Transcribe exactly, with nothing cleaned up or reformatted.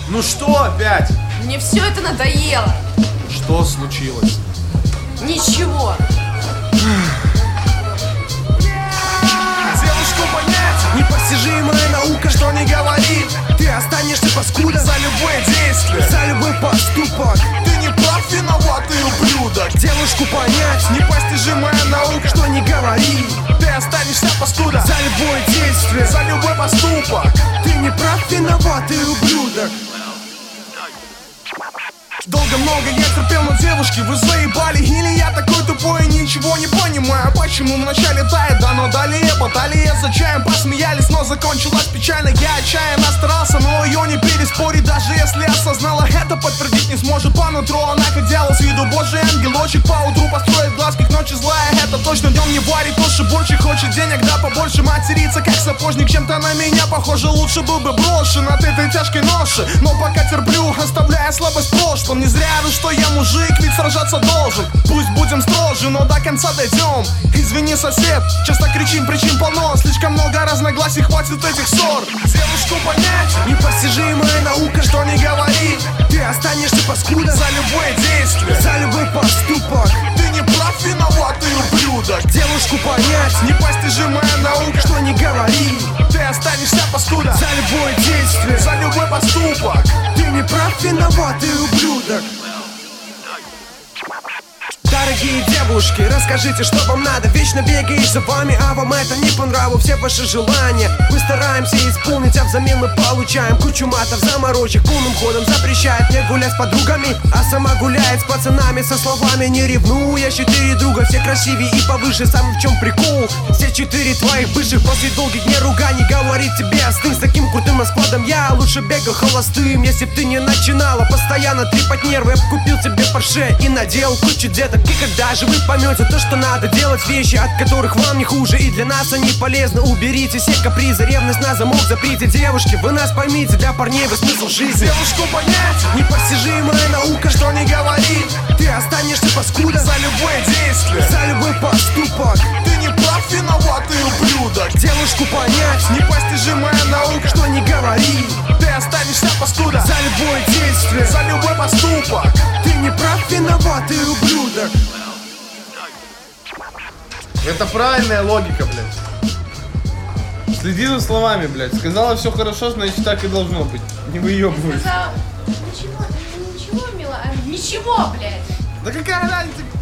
Ну что опять? Мне все это надоело. Что случилось? Ничего. Девушку понять непостижимая наука, что не говори. Ты останешься паскуда за любое действие, за любой поступок. Ты не прав, виноватый ублюдок. Девушку понять непостижимая наука, что не говори. Ты останешься паскуда за любое действие, за любой поступок. Ты не прав, виноватый ублюдок. Долго много я терпел, но девушки, вы заебали. Или я такой тупой и ничего не понимаю. Почему вначале тает, да, но далее баталия за чаем посмеялись, но закончилась печально. Я отчаянно старался, но ее не переспорить. Даже если осознала, это подтвердить не сможет. По нутру она как дьявол с виду божий ангелочек. По утру построит глазки, к ночи злая. Это точно днем не варит, тоже больше хочет денег, да побольше материться, как сапожник. Чем-то на меня похоже, лучше был бы брошен от этой тяжкой ноши. Но пока терплю, оставляя слабость в прошлом. Не зря же, что я мужик, ведь сражаться должен. Пусть будем строже, но до конца дойдем. Извини, сосед, часто кричим, причин полно. Слишком много разногласий, хватит этих ссор. Девушку понять непостижимая наука, что не говори. Ты останешься паскуда за любое действие, за любой поступок. Ты не прав, виноватый ублюдок. Девушку понять непостижимая наука, что не говори. Ты останешься паскуда за любое действие, за любой поступок. Ты не прав, виноватый ублюдок. Дорогие девушки, расскажите, что вам надо. Вечно бегаешь за вами, а вам это не по нраву. Все ваши желания мы стараемся исполнить, а взамен мы получаем кучу матов, заморочек. Полным ходом запрещает мне гулять с подругами, а сама гуляет с пацанами со словами: не ревну, я четыре друга, все красивее и повыше. Сам в чем прикол? Все четыре твоих бывших после долгих дней руганий говорит тебе: остынь. С таким крутым раскладом я лучше бегал холостым. Если б ты не начинала постоянно трепать нервы, я б купил тебе Порше и надел кучу деток. И когда же вы поймете то, что надо делать вещи, от которых вам не хуже и для нас они полезны. Уберите все капризы, ревность на замок заприте. Девушки, вы нас поймите, для парней вы смысл жизни. Девушку понять непостижимая наука, что не говори. Ты останешься паскуда за любое действие, за любой поступок. Ты не прав, виноватый ублюдок. Девушку понять непостижимая наука, что не говори. Ты останешься паскуда за любое действие, за любой поступок. Ты не прав, виноватый ублюдок. Это правильная логика, блядь. Следи за словами, блядь. Сказала все хорошо, значит так и должно быть. Не выебывайся. Сказала, ничего, ничего, мила, а, ничего, блядь. Да какая разница?